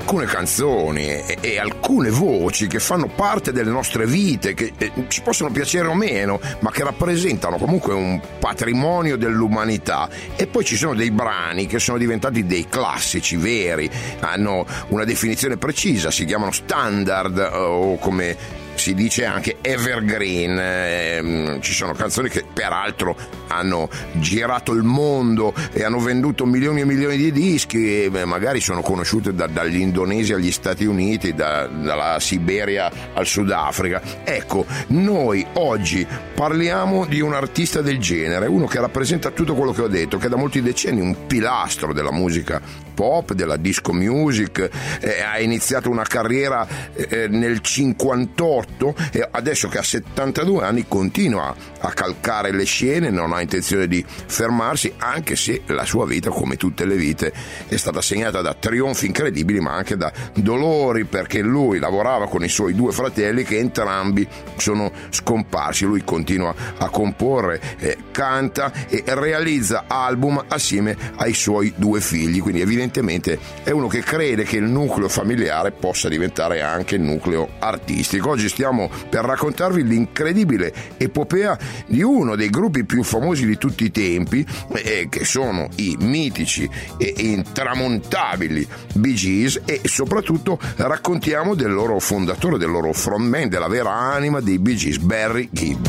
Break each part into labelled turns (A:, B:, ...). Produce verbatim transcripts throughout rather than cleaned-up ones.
A: alcune canzoni e, e alcune voci che fanno parte delle nostre vite, che eh, ci possono piacere o meno, ma che rappresentano comunque un patrimonio dell'umanità. E poi ci sono dei brani che sono diventati dei classici veri, hanno una definizione precisa, si chiamano standard o come si dice anche evergreen. Eh, ci sono canzoni che peraltro hanno girato il mondo e hanno venduto milioni e milioni di dischi e beh, magari sono conosciute da, dall'Indonesia agli Stati Uniti, da, dalla Siberia al Sudafrica. Ecco, noi oggi parliamo di un artista del genere, uno che rappresenta tutto quello che ho detto, che da molti decenni è un pilastro della musica pop, della disco music, eh, ha iniziato una carriera eh, nel cinquantotto e adesso che ha settantadue anni continua a calcare le scene, non ha intenzione di fermarsi, anche se la sua vita, come tutte le vite, è stata segnata da trionfi incredibili ma anche da dolori, perché lui lavorava con i suoi due fratelli che entrambi sono scomparsi. Lui continua a comporre, eh, canta e realizza album assieme ai suoi due figli, quindi evidentemente è uno che crede che il nucleo familiare possa diventare anche il nucleo artistico. Oggi stiamo per raccontarvi l'incredibile epopea di uno dei gruppi più famosi di tutti i tempi, eh, che sono i mitici e intramontabili Bee Gees, e soprattutto raccontiamo del loro fondatore, del loro frontman, della vera anima dei Bee Gees, Barry Gibb.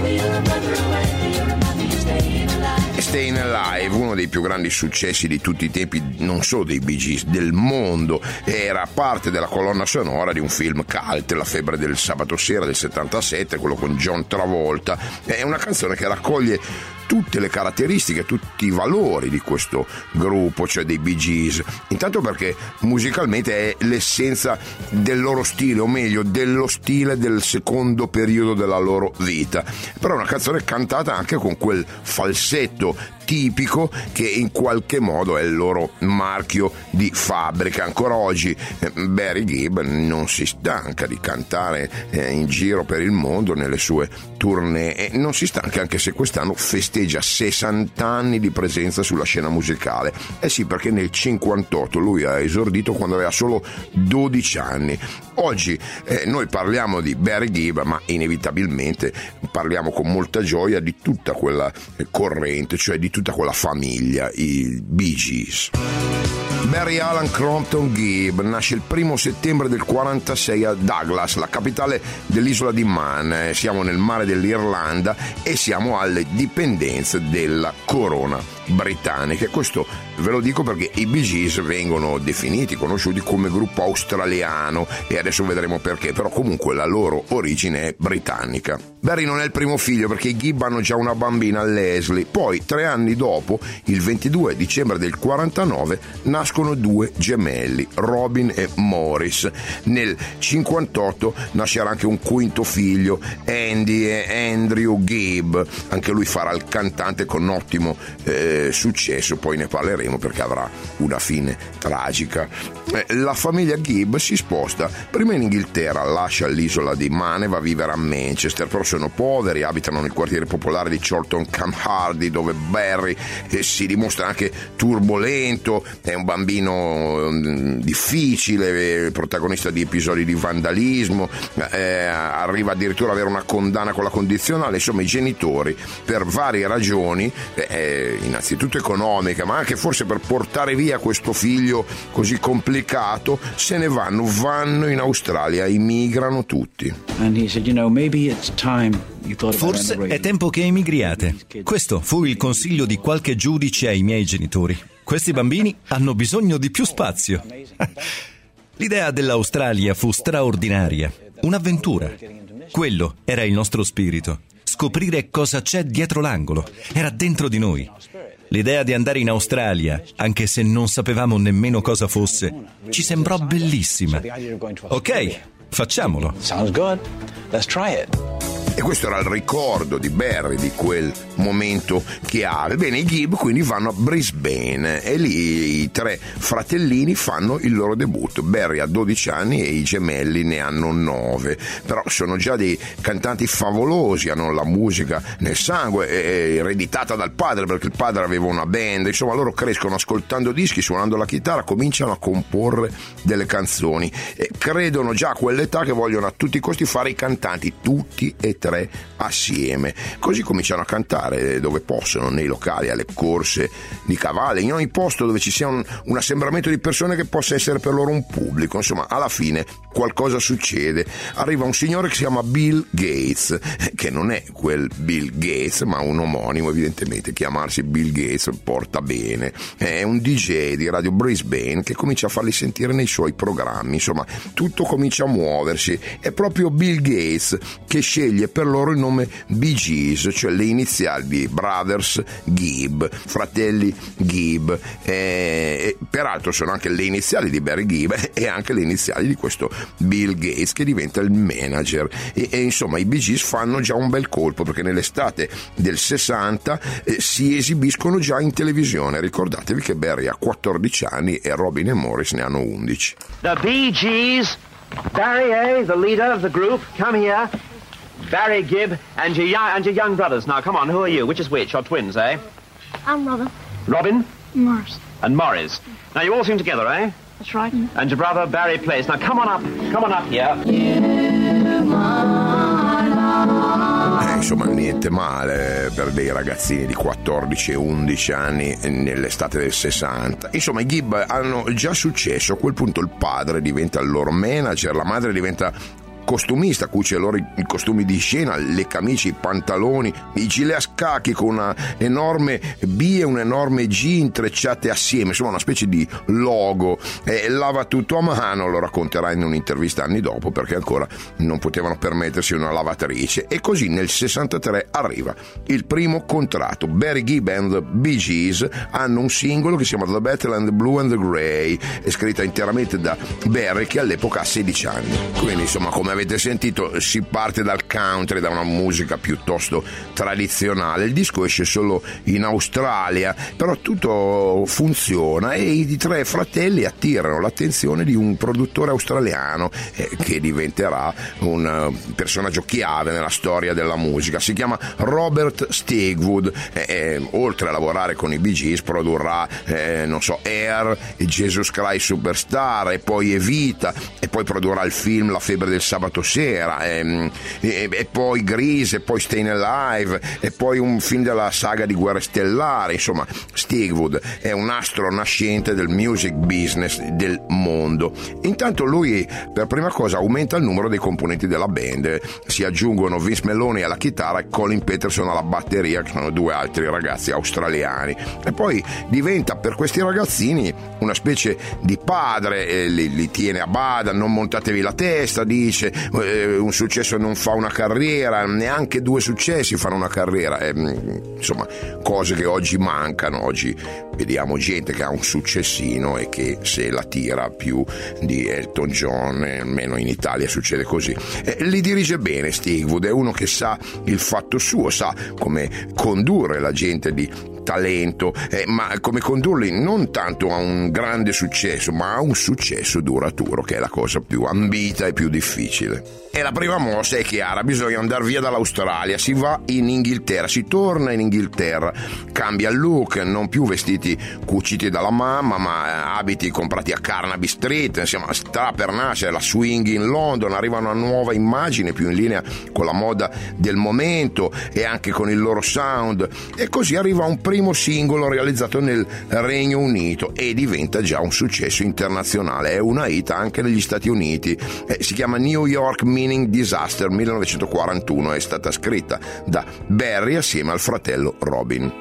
A: Staying Alive, uno dei più grandi successi di tutti i tempi, non solo dei Bee Gees, del mondo, era parte della colonna sonora di un film cult, La febbre del sabato sera del settantasette, quello con John Travolta. È una canzone che raccoglie tutte le caratteristiche, tutti i valori di questo gruppo, cioè dei Bee Gees. Intanto perché musicalmente è l'essenza del loro stile, o meglio dello stile del secondo periodo della loro vita, però è una canzone cantata anche con quel falsetto tipico che in qualche modo è il loro marchio di fabbrica. Ancora oggi eh, Barry Gibb non si stanca di cantare eh, in giro per il mondo nelle sue tournée, e non si stanca anche se quest'anno festeggia sessanta anni di presenza sulla scena musicale. Eh sì, perché nel cinquantotto lui ha esordito quando aveva solo dodici anni. Oggi eh, noi parliamo di Barry Gibb, ma inevitabilmente parliamo con molta gioia di tutta quella corrente, cioè di tutta quella famiglia, i Bee Gees. Barry Alan Crompton Gibb nasce il primo settembre del quarantasei a Douglas, la capitale dell'isola di Man. Siamo nel mare dell'Irlanda e siamo alle dipendenze della corona britannica. Questo ve lo dico perché i Bee Gees vengono definiti, conosciuti come gruppo australiano, e adesso vedremo perché, però comunque la loro origine è britannica. Barry non è il primo figlio, perché i Gibb hanno già una bambina, Leslie. Poi, tre anni dopo, il ventidue dicembre del quarantanove, nascono due gemelli, Robin e Morris. Nel cinquantotto nascerà anche un quinto figlio, Andy e Andrew Gibb. Anche lui farà il cantante con ottimo eh, successo, poi ne parleremo perché avrà una fine tragica. Eh, la famiglia Gibb si sposta prima in Inghilterra, lascia l'isola di Man e va a vivere a Manchester, però sono poveri, abitano nel quartiere popolare di Chorlton Cam Hardy, dove Barry eh, si dimostra anche turbolento, è un bambino eh, difficile, eh, protagonista di episodi di vandalismo, eh, arriva addirittura ad avere una condanna con la condizionale. Insomma, i genitori, per varie ragioni, eh, innanzitutto economiche, ma anche forse per portare via questo figlio così complicato, se ne vanno, vanno in Australia, immigrano tutti.
B: And he said, you know, maybe it's time.
C: Forse è tempo che emigriate. Questo fu il consiglio di qualche giudice ai miei genitori. Questi bambini hanno bisogno di più spazio. L'idea dell'Australia fu straordinaria, un'avventura. Quello era il nostro spirito. Scoprire cosa c'è dietro l'angolo. Era dentro di noi. L'idea di andare in Australia, anche se non sapevamo nemmeno cosa fosse, ci sembrò bellissima. Ok, facciamolo.
B: Sounds good. Let's try it.
A: e questo era il ricordo di Barry di quel momento chiave. Bene, i Gibb quindi vanno a Brisbane e lì i tre fratellini fanno il loro debutto. Barry ha dodici anni e i gemelli ne hanno nove, però sono già dei cantanti favolosi, hanno la musica nel sangue, è ereditata dal padre perché il padre aveva una band, insomma loro crescono ascoltando dischi, suonando la chitarra, cominciano a comporre delle canzoni e credono già a quell'età che vogliono a tutti i costi fare i cantanti tutti e tre assieme. Così cominciano a cantare dove possono, nei locali, alle corse di cavalli, in ogni posto dove ci sia un, un assembramento di persone che possa essere per loro un pubblico. Insomma, alla fine qualcosa succede. Arriva un signore che si chiama Bill Gates, che non è quel Bill Gates ma un omonimo, evidentemente chiamarsi Bill Gates porta bene. È un D J di Radio Brisbane che comincia a farli sentire nei suoi programmi. Insomma, tutto comincia a muoversi. È proprio Bill Gates che sceglie per loro il nome Bee Gees, cioè le iniziali di Brothers Gibb, fratelli Gibb, e peraltro sono anche le iniziali di Barry Gibb e anche le iniziali di questo Bill Gates che diventa il manager. E, e insomma i Bee Gees fanno già un bel colpo perché nell'estate del sessanta eh, si esibiscono già in televisione. Ricordatevi che Barry ha quattordici anni e Robin e Morris ne hanno undici.
D: The Bee Gees, Barry, eh, the leader of the group, come here. Barry Gibb and your young, and your young brothers. Now, come on, who are you? Which is which? You're twins, eh?
E: I'm Robin.
D: Robin?
E: Morris.
D: And Morris. Now, you all sing together, eh?
E: That's right.
D: And your brother Barry plays. Now, come on up. Come on up here.
A: Eh, insomma, niente male per dei ragazzini di quattordici e undici anni nell'estate del sessanta. Insomma, i Gibb hanno già successo. A quel punto il padre diventa il loro manager, la madre diventa costumista, cuce loro i costumi di scena, le camicie, i pantaloni, i gilet a scacchi con una enorme B e un enorme G intrecciate assieme, insomma una specie di logo. E lava tutto a mano, lo racconterà in un'intervista anni dopo perché ancora non potevano permettersi una lavatrice. E così nel sessantatré arriva il primo contratto. Barry Gibb and the Bee Gees hanno un singolo che si chiama The Battle and the Blue and the Grey, è scritta interamente da Barry che all'epoca ha sedici anni. Quindi insomma, come avete sentito, si parte dal country, da una musica piuttosto tradizionale. Il disco esce solo in Australia, però tutto funziona e i tre fratelli attirano l'attenzione di un produttore australiano eh, che diventerà un uh, personaggio chiave nella storia della musica. Si chiama Robert Stigwood. Eh, eh, oltre a lavorare con i Bee Gees produrrà eh, non so Air, Jesus Christ Superstar e poi Evita e poi produrrà il film La febbre del sabato sera e, e, e poi Grease e poi Stayin' Alive e poi un film della saga di Guerre Stellari. Insomma, Stigwood è un astro nascente del music business del mondo. Intanto lui per prima cosa aumenta il numero dei componenti della band, si aggiungono Vince Meloni alla chitarra e Colin Peterson alla batteria, che sono due altri ragazzi australiani, e poi diventa per questi ragazzini una specie di padre, eh, li, li tiene a bada, non montatevi la testa, dice, eh, un successo non fa una carriera, neanche due successi fanno una carriera, eh, insomma cose che oggi mancano. Oggi vediamo gente che ha un successino e che se la tira più di Elton John, eh, almeno in Italia succede così. Eh, li dirige bene Stigwood, è uno che sa il fatto suo, sa come condurre la gente di talento, eh, ma come condurli non tanto a un grande successo ma a un successo duraturo, che è la cosa più ambita e più difficile. E la prima mossa è chiara: bisogna andare via dall'Australia, si va in Inghilterra, si torna in Inghilterra, cambia il look, non più vestiti cuciti dalla mamma ma abiti comprati a Carnaby Street, insomma sta per nascere la swing in London, arriva una nuova immagine più in linea con la moda del momento e anche con il loro sound, e così arriva un primo singolo realizzato nel Regno Unito e diventa già un successo internazionale, è una hit anche negli Stati Uniti, eh, si chiama New York Meaning Disaster, millenovecentoquarantuno, è stata scritta da Barry assieme al fratello Robin.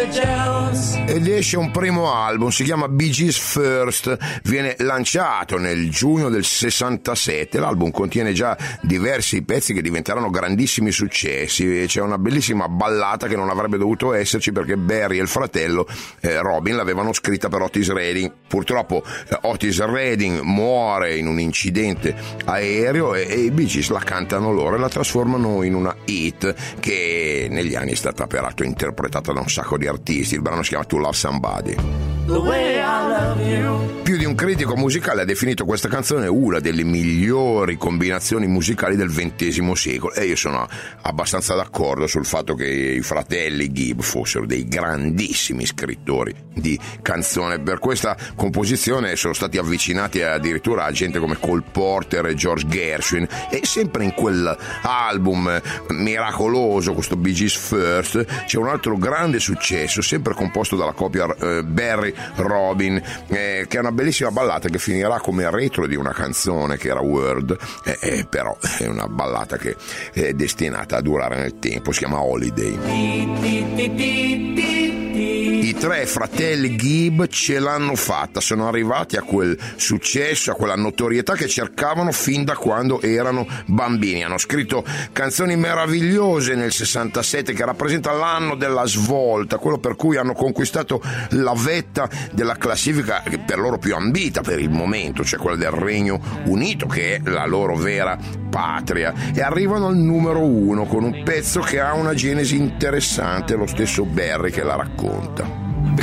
A: Ed esce un primo album, si chiama Bee Gees First, viene lanciato nel giugno del sessantasette, l'album contiene già diversi pezzi che diventeranno grandissimi successi, c'è una bellissima ballata che non avrebbe dovuto esserci perché Barry Barry e il fratello eh, Robin l'avevano scritta per Otis Redding. Purtroppo eh, Otis Redding muore in un incidente aereo e, e i Bee Gees la cantano loro e la trasformano in una hit che negli anni è stata peraltro interpretata da un sacco di artisti. Il brano si chiama To Love Somebody. The way I love you. Più di un critico musicale ha definito questa canzone una delle migliori combinazioni musicali del ventesimo secolo e io sono abbastanza d'accordo sul fatto che i fratelli Gibb fossero dei grandissimi scrittori di canzone. Per questa composizione sono stati avvicinati addirittura a gente come Cole Porter e George Gershwin, e sempre in quell'album miracoloso, questo Bee Gees First, c'è un altro grande successo sempre composto dalla coppia eh, Barry Robin, eh, che è una bellissima ballata che finirà come retro di una canzone che era Word, eh, eh, però è una ballata che è destinata a durare nel tempo, si chiama Holiday. I tre fratelli Gibb ce l'hanno fatta, sono arrivati a quel successo, a quella notorietà che cercavano fin da quando erano bambini. Hanno scritto canzoni meravigliose nel sessantasette che rappresenta l'anno della svolta, quello per cui hanno conquistato la vetta della classifica per loro più ambita per il momento, cioè quella del Regno Unito, che è la loro vera patria, e arrivano al numero uno con un pezzo che ha una genesi interessante, lo stesso Barry che la racconta.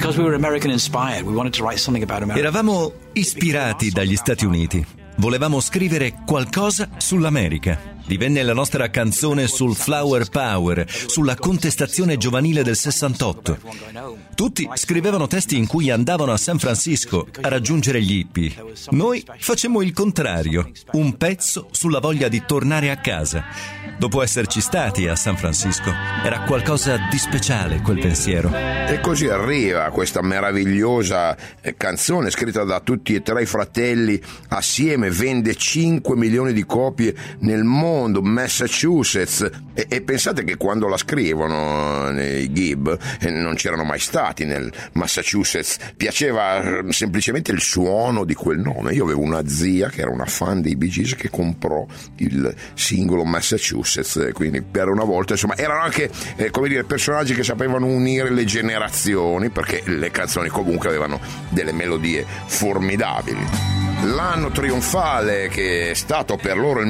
C: Eravamo ispirati dagli Stati Uniti. Volevamo scrivere qualcosa sull'America. Divenne la nostra canzone sul Flower Power, sulla contestazione giovanile del sessantotto. Tutti scrivevano testi in cui andavano a San Francisco a raggiungere gli hippie. Noi facemmo il contrario, un pezzo sulla voglia di tornare a casa. Dopo esserci stati a San Francisco, era qualcosa di speciale quel pensiero.
A: E così arriva questa meravigliosa canzone scritta da tutti e tre i fratelli assieme, vende cinque milioni di copie nel mondo, Massachusetts, e, e pensate che quando la scrivono i Gibb eh, non c'erano mai stati nel Massachusetts, piaceva semplicemente il suono di quel nome. Io avevo una zia che era una fan dei Bee Gees che comprò il singolo Massachusetts, quindi per una volta insomma erano anche eh, come dire personaggi che sapevano unire le generazioni, perché le canzoni comunque avevano delle melodie formidabili. L'anno trionfale che è stato per loro il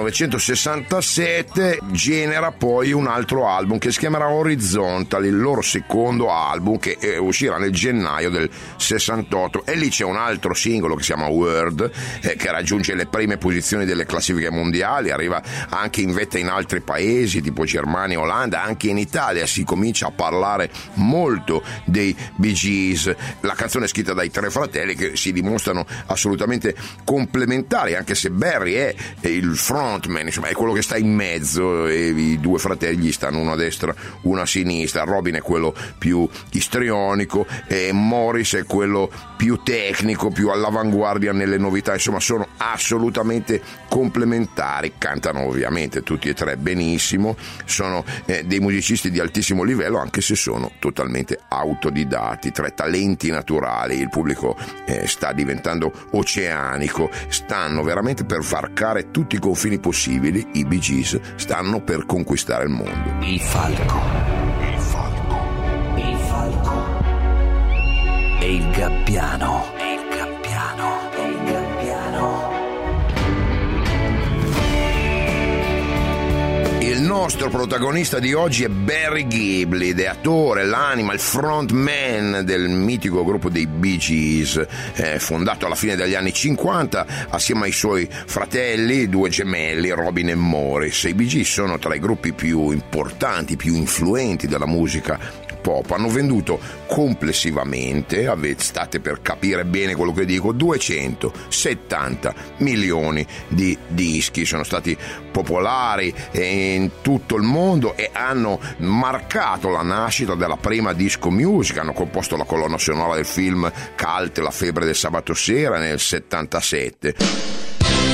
A: millenovecentosessantasette genera poi un altro album che si chiamerà Horizontal, il loro secondo album che eh, uscirà nel gennaio del sessantotto, e lì c'è un altro singolo che si chiama Word eh, che raggiunge le prime posizioni delle classifiche mondiali, arriva anche in vetta in altri paesi tipo Germania e Olanda, anche in Italia si comincia a parlare molto dei Bee Gees. La canzone è scritta dai tre fratelli che si dimostrano assolutamente complementari, anche se Barry è il frontman, insomma è quello che sta in mezzo e i due fratelli stanno uno a destra uno a sinistra. Robin è quello più istrionico e Morris è quello più tecnico, più all'avanguardia nelle novità, insomma sono assolutamente complementari, cantano ovviamente tutti e tre benissimo, sono eh, dei musicisti di altissimo livello anche se sono totalmente autodidatti, tre talenti naturali. Il pubblico eh, sta diventando oceanico, stanno veramente per varcare tutti i confini possibili. I Bee Gees stanno per conquistare il mondo.
B: Il falco, il falco, il falco e il gabbiano, e il gabbiano, e il gabbiano.
A: Il nostro protagonista di oggi è Barry Gibb, l'ideatore, l'anima, il frontman del mitico gruppo dei Bee Gees, eh, fondato alla fine degli anni cinquanta assieme ai suoi fratelli, due gemelli, Robin e Morris. I Bee Gees sono tra i gruppi più importanti, più influenti della musica pop. Hanno venduto complessivamente, state per capire bene quello che dico, duecentosettanta milioni di dischi. Sono stati popolari in tutto il mondo e hanno marcato la nascita della prima disco music. Hanno composto la colonna sonora del film cult La febbre del sabato sera nel settantasette. Loro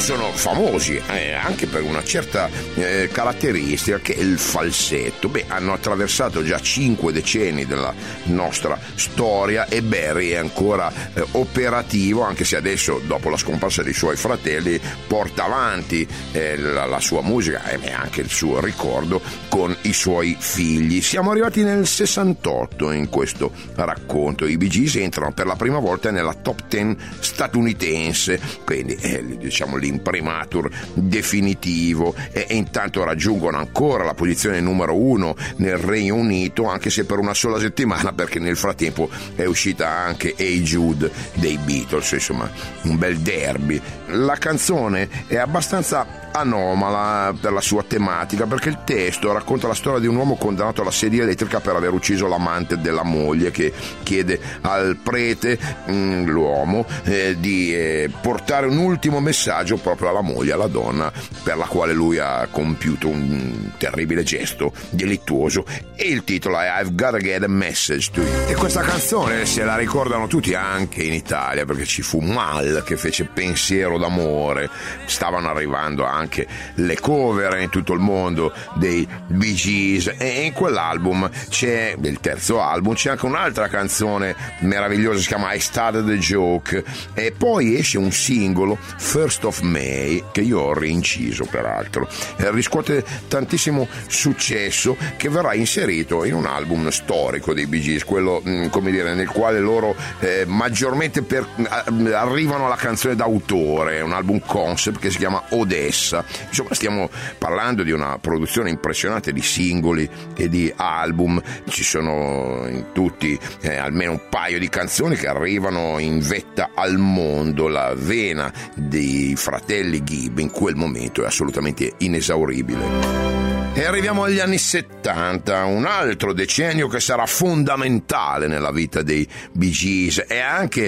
A: sono famosi eh, anche per una certa eh, caratteristica che è il falsetto. Beh, hanno attraversato già cinque decenni della nostra storia e Barry è ancora eh, operativo, anche se adesso, dopo la scomparsa dei suoi fratelli, porta avanti eh, la, la sua musica e anche il suo ricordo con i suoi figli. Siamo arrivati nel sessantotto in questo racconto. I Bee Gees entrano per la prima volta nella top dieci statunitense, quindi eh, diciamo l'imprimatur definitivo, e, e intanto raggiungono ancora la posizione numero uno nel Regno Unito, anche se per una sola settimana, perché nel frattempo è uscita anche Hey Jude dei Beatles, insomma un bel derby. La canzone è abbastanza anomala per la sua tematica, perché il testo racconta la storia di un uomo condannato alla sedia elettrica per aver ucciso l'amante della moglie, che chiede al prete, mh, l'uomo, eh, di eh, portare un ultimo messaggio proprio alla moglie, alla donna, per la quale lui ha compiuto un terribile gesto delittuoso, e il titolo è I've Gotta Get a Message to You. E questa canzone se la ricordano tutti anche in Italia, perché ci fu Mal che fece Pensiero d'amore, stavano arrivando anche anche le cover in tutto il mondo dei Bee Gees, e in quell'album c'è, del terzo album, c'è anche un'altra canzone meravigliosa, si chiama I Started the Joke, e poi esce un singolo, First of May, che io ho rinciso peraltro, eh, riscuote tantissimo successo, che verrà inserito in un album storico dei Bee Gees, quello mh, come dire, nel quale loro eh, maggiormente per, eh, arrivano alla canzone d'autore, un album concept che si chiama Odessa. Insomma, stiamo parlando di una produzione impressionante di singoli e di album. Ci sono in tutti eh, almeno un paio di canzoni che arrivano in vetta al mondo. La vena dei fratelli Gibb in quel momento è assolutamente inesauribile. E arriviamo agli anni settanta, un altro decennio che sarà fondamentale nella vita dei Bee Gees. È anche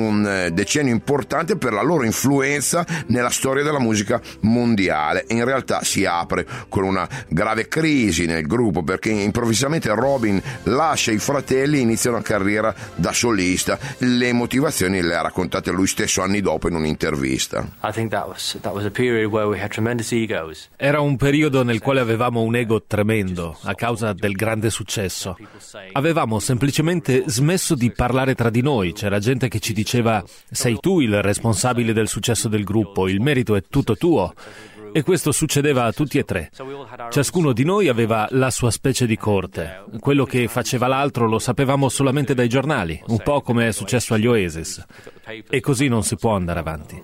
A: un decennio importante per la loro influenza nella storia della musica mondiale. In realtà si apre con una grave crisi nel gruppo, perché improvvisamente Robin lascia i fratelli e inizia una carriera da solista. Le motivazioni le ha raccontate lui stesso anni dopo in un'intervista.
F: I think that was, that was a period where we had tremendous egos.
G: Era un periodo nel quale avevamo un ego tremendo a causa del grande successo. Avevamo semplicemente smesso di parlare tra di noi. C'era gente che ci diceva: sei tu il responsabile del successo del gruppo, il merito è tutto tuo. E questo succedeva a tutti e tre. Ciascuno di noi aveva la sua specie di corte. Quello che faceva l'altro lo sapevamo solamente dai giornali, un po' come è successo agli Oasis. E così non si può andare avanti.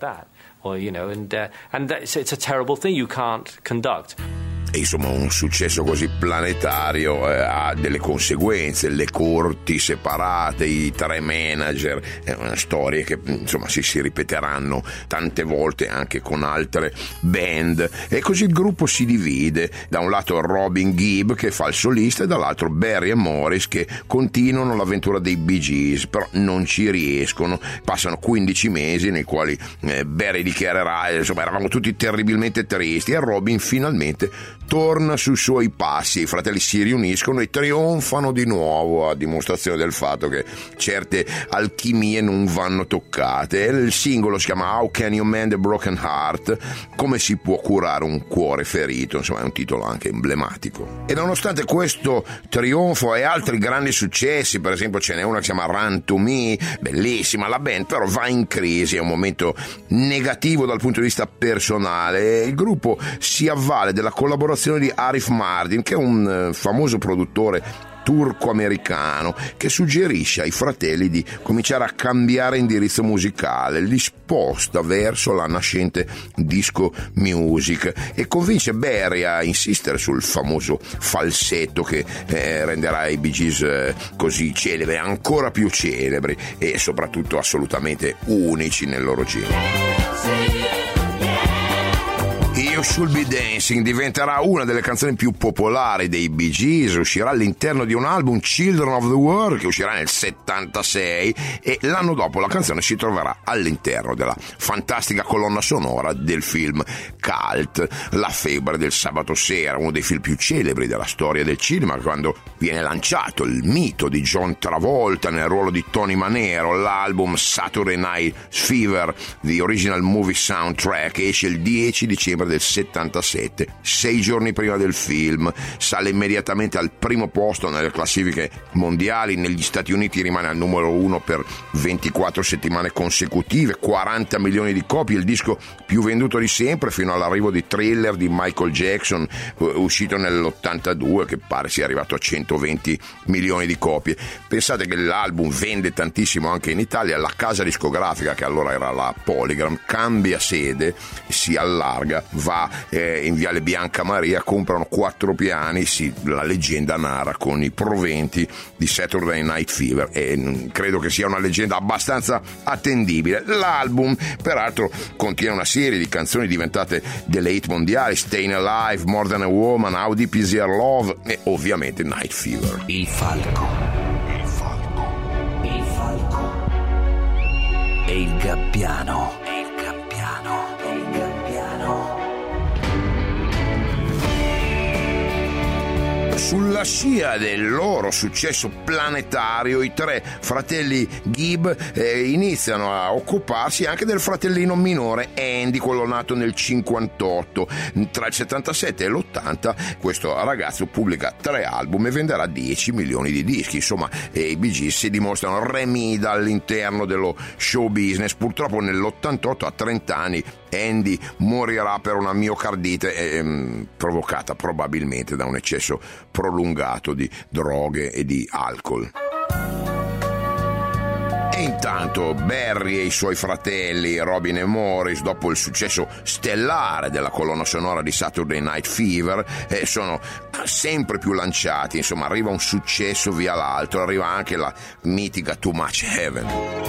A: E insomma, un successo così planetario eh, ha delle conseguenze, le corti separate, i tre manager, è una storia che insomma si, si ripeteranno tante volte anche con altre band, e così il gruppo si divide: da un lato Robin Gibb che fa il solista, e dall'altro Barry e Morris che continuano l'avventura dei Bee Gees, però non ci riescono. Passano quindici mesi nei quali eh, Barry dichiarerà, insomma, eravamo tutti terribilmente tristi, e Robin finalmente torna sui suoi passi. I fratelli si riuniscono e trionfano di nuovo, a dimostrazione del fatto che certe alchimie non vanno toccate. Il singolo si chiama How Can You Mend a Broken Heart? Come si può curare un cuore ferito? Insomma, è un titolo anche emblematico. E nonostante questo trionfo e altri grandi successi, per esempio ce n'è una che si chiama Run to Me, bellissima, la band però va in crisi, è un momento negativo dal punto di vista personale. Il gruppo si avvale della collaborazione di Arif Mardin, che è un famoso produttore turco-americano, che suggerisce ai fratelli di cominciare a cambiare indirizzo musicale, li sposta verso la nascente disco music e convince Barry a insistere sul famoso falsetto che eh, renderà i Bee Gees eh, così celebri, ancora più celebri e soprattutto assolutamente unici nel loro genere. You Should Be Dancing diventerà una delle canzoni più popolari dei Bee Gees, uscirà all'interno di un album, Children of the World, che uscirà nel settantasei, e l'anno dopo la canzone si troverà all'interno della fantastica colonna sonora del film cult La febbre del sabato sera, uno dei film più celebri della storia del cinema, quando viene lanciato il mito di John Travolta nel ruolo di Tony Manero. L'album Saturday Night Fever, The Original Movie Soundtrack, esce il dieci dicembre del settantasette, sei giorni prima del film, sale immediatamente al primo posto nelle classifiche mondiali. Negli Stati Uniti rimane al numero uno per ventiquattro settimane consecutive, quaranta milioni di copie, il disco più venduto di sempre, fino all'arrivo di Thriller di Michael Jackson, uscito nell'ottantadue, che pare sia arrivato a centoventi milioni di copie. Pensate che l'album vende tantissimo anche in Italia. La casa discografica, che allora era la Polygram, cambia sede, si allarga, va eh, in Viale Bianca Maria, comprano quattro piani. Sì, la leggenda narra con i proventi di Saturday Night Fever, e mh, credo che sia una leggenda abbastanza attendibile. L'album peraltro contiene una serie di canzoni diventate delle hit mondiali: Staying Alive, More Than a Woman, How Deep Is Your Love e ovviamente Night Fever.
B: Il falco, il falco, il falco e il gabbiano, e il gabbiano, e il gabbiano.
A: Sulla scia del loro successo planetario, i tre fratelli Gibb eh, iniziano a occuparsi anche del fratellino minore Andy, quello nato nel cinquantotto. Tra il settantasette e l'ottanta questo ragazzo pubblica tre album e venderà dieci milioni di dischi. Insomma, eh, i Bee Gees si dimostrano re mida all'interno dello show business. Purtroppo nell'ottantotto, a trenta anni, Andy morirà per una miocardite ehm, provocata probabilmente da un eccesso prolungato di droghe e di alcol. E intanto Barry e i suoi fratelli Robin e Morris, dopo il successo stellare della colonna sonora di Saturday Night Fever, eh, sono sempre più lanciati. Insomma, arriva un successo via l'altro, arriva anche la mitica Too Much Heaven.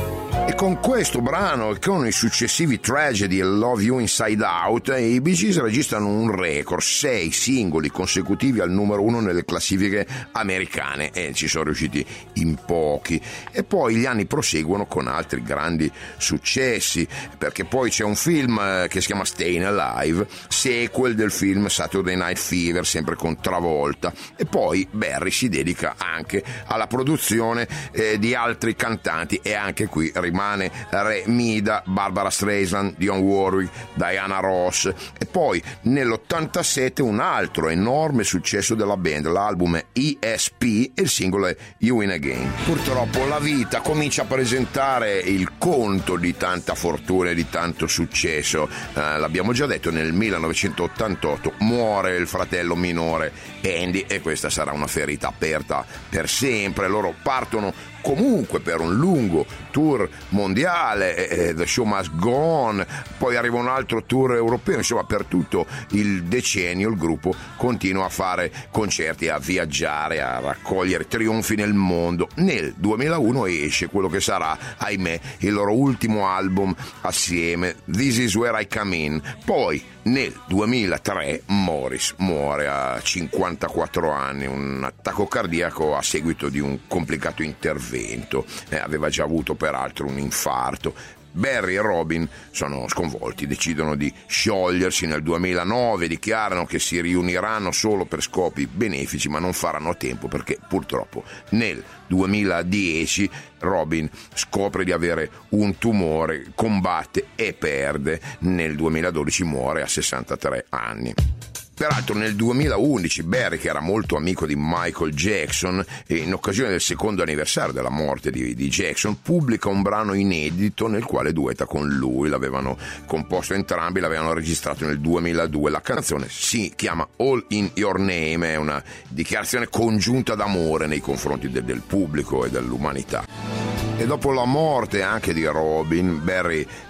A: E con questo brano e con i successivi Tragedy e Love You Inside Out, i Bee Gees registrano un record: sei singoli consecutivi al numero uno nelle classifiche americane, e ci sono riusciti in pochi. E poi gli anni proseguono con altri grandi successi, perché poi c'è un film che si chiama Staying Alive, sequel del film Saturday Night Fever, sempre con Travolta. E poi Barry si dedica anche alla produzione eh, di altri cantanti, e anche qui rimane re mida: Barbara Streisand, Dionne Warwick, Diana Ross. E poi nell'ottantasette un altro enorme successo della band, l'album è E S P e il singolo è You Win Again. Purtroppo la vita comincia a presentare il conto di tanta fortuna e di tanto successo. Eh, l'abbiamo già detto, nel millenovecentottantotto muore il fratello minore Andy, e questa sarà una ferita aperta per sempre. Loro partono comunque per un lungo tour mondiale, eh, The Show Must Go On, poi arriva un altro tour europeo. Insomma, per tutto il decennio il gruppo continua a fare concerti, a viaggiare, a raccogliere trionfi nel mondo. Nel duemilauno esce quello che sarà, ahimè, il loro ultimo album assieme, This Is Where I Come In. Poi nel duemilatré Morris muore a cinquantaquattro anni, un attacco cardiaco a seguito di un complicato intervento. Eh, aveva già avuto peraltro un infarto. Barry e Robin sono sconvolti, decidono di sciogliersi nel duemilanove, dichiarano che si riuniranno solo per scopi benefici, ma non faranno a tempo, perché purtroppo nel duemiladieci Robin scopre di avere un tumore, combatte e perde. Nel duemiladodici muore a sessantatré anni. Peraltro nel duemilaundici Barry, che era molto amico di Michael Jackson, in occasione del secondo anniversario della morte di, di Jackson, pubblica un brano inedito nel quale duetta con lui. L'avevano composto entrambi, l'avevano registrato nel duemiladue. La canzone si chiama All in Your Name, è una dichiarazione congiunta d'amore nei confronti de, del pubblico e dell'umanità. E dopo la morte anche di Robin, Barry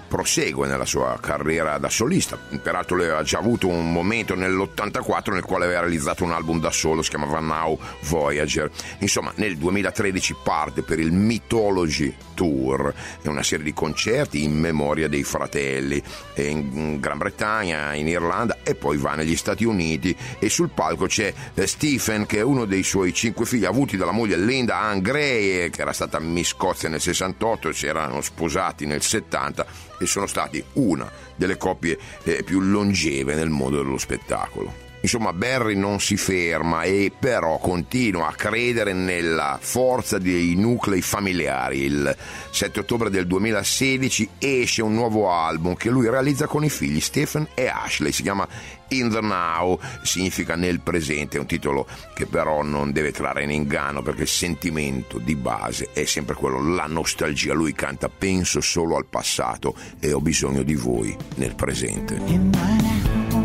A: prosegue nella sua carriera da solista. Peraltro lui aveva già avuto un momento nell'ottantaquattro nel quale aveva realizzato un album da solo, si chiamava Now Voyager. Insomma, nel duemilatredici parte per il Mythology Tour, è una serie di concerti in memoria dei fratelli in Gran Bretagna, in Irlanda, e poi va negli Stati Uniti, e sul palco c'è Stephen, che è uno dei suoi cinque figli avuti dalla moglie Linda Ann Gray, che era stata Miss Scozia nel sessantotto, si erano sposati nel settanta e sono stati una delle coppie eh, più longeve nel mondo dello spettacolo. Insomma, Barry non si ferma e però continua a credere nella forza dei nuclei familiari. Il sette ottobre del duemilasedici esce un nuovo album che lui realizza con i figli Stephen e Ashley, si chiama In the Now, significa nel presente, è un titolo che però non deve trarre in inganno, perché il sentimento di base è sempre quello, la nostalgia. Lui canta: penso solo al passato e ho bisogno di voi nel presente.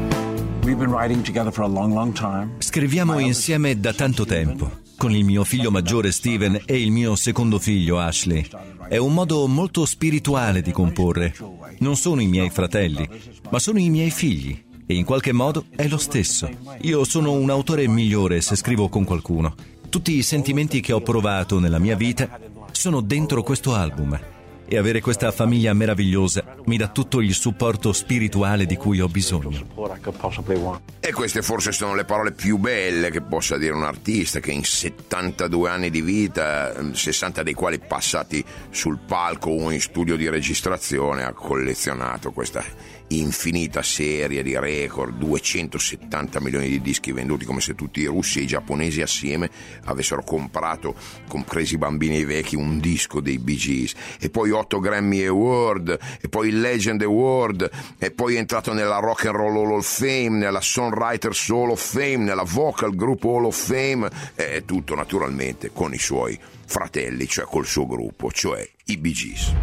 C: Scriviamo insieme da tanto tempo, con il mio figlio maggiore Steven e il mio secondo figlio Ashley. È un modo molto spirituale di comporre. Non sono i miei fratelli, ma sono i miei figli, e in qualche modo è lo stesso. Io sono un autore migliore se scrivo con qualcuno. Tutti i sentimenti che ho provato nella mia vita sono dentro questo album. E avere questa famiglia meravigliosa mi dà tutto il supporto spirituale di cui ho bisogno.
A: E queste forse sono le parole più belle che possa dire un artista che in settantadue anni di vita, sessanta dei quali passati sul palco o in studio di registrazione, ha collezionato questa infinita serie di record, duecentosettanta milioni di dischi venduti, come se tutti i russi e i giapponesi assieme avessero comprato, compresi i bambini e i vecchi, un disco dei Bee Gees, e poi otto Grammy Award, e poi il Legend Award, e poi è entrato nella Rock and Roll Hall of Fame, nella Songwriters Hall of Fame, nella Vocal Group Hall of Fame, e tutto naturalmente con i suoi fratelli, cioè col suo gruppo, cioè i Bee Gees.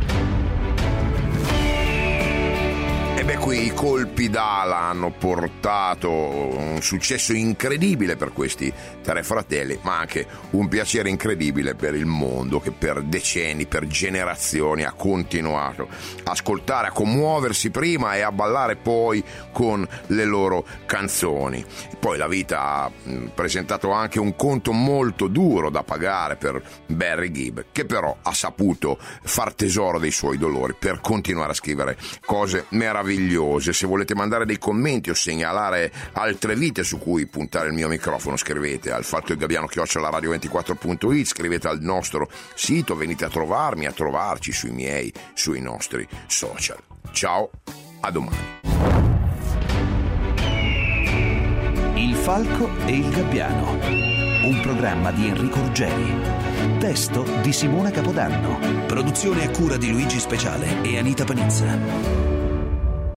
A: E beh, qui i colpi d'ala hanno portato un successo incredibile per questi tre fratelli, ma anche un piacere incredibile per il mondo, che per decenni, per generazioni ha continuato a ascoltare, a commuoversi prima e a ballare poi con le loro canzoni. Poi la vita ha presentato anche un conto molto duro da pagare per Barry Gibb, che però ha saputo far tesoro dei suoi dolori per continuare a scrivere cose meravigliose. Se volete mandare dei commenti o segnalare altre vite su cui puntare il mio microfono, scrivete al Falco e Gabbiano chiocciola radio ventiquattro punto it, scrivete al nostro sito, venite a trovarmi, a trovarci sui miei, sui nostri social. Ciao, a domani.
B: Il Falco e il Gabbiano, un programma di Enrico Ruggeri, testo di Simona Capodanno, produzione a cura di Luigi Speciale e Anita Panizza.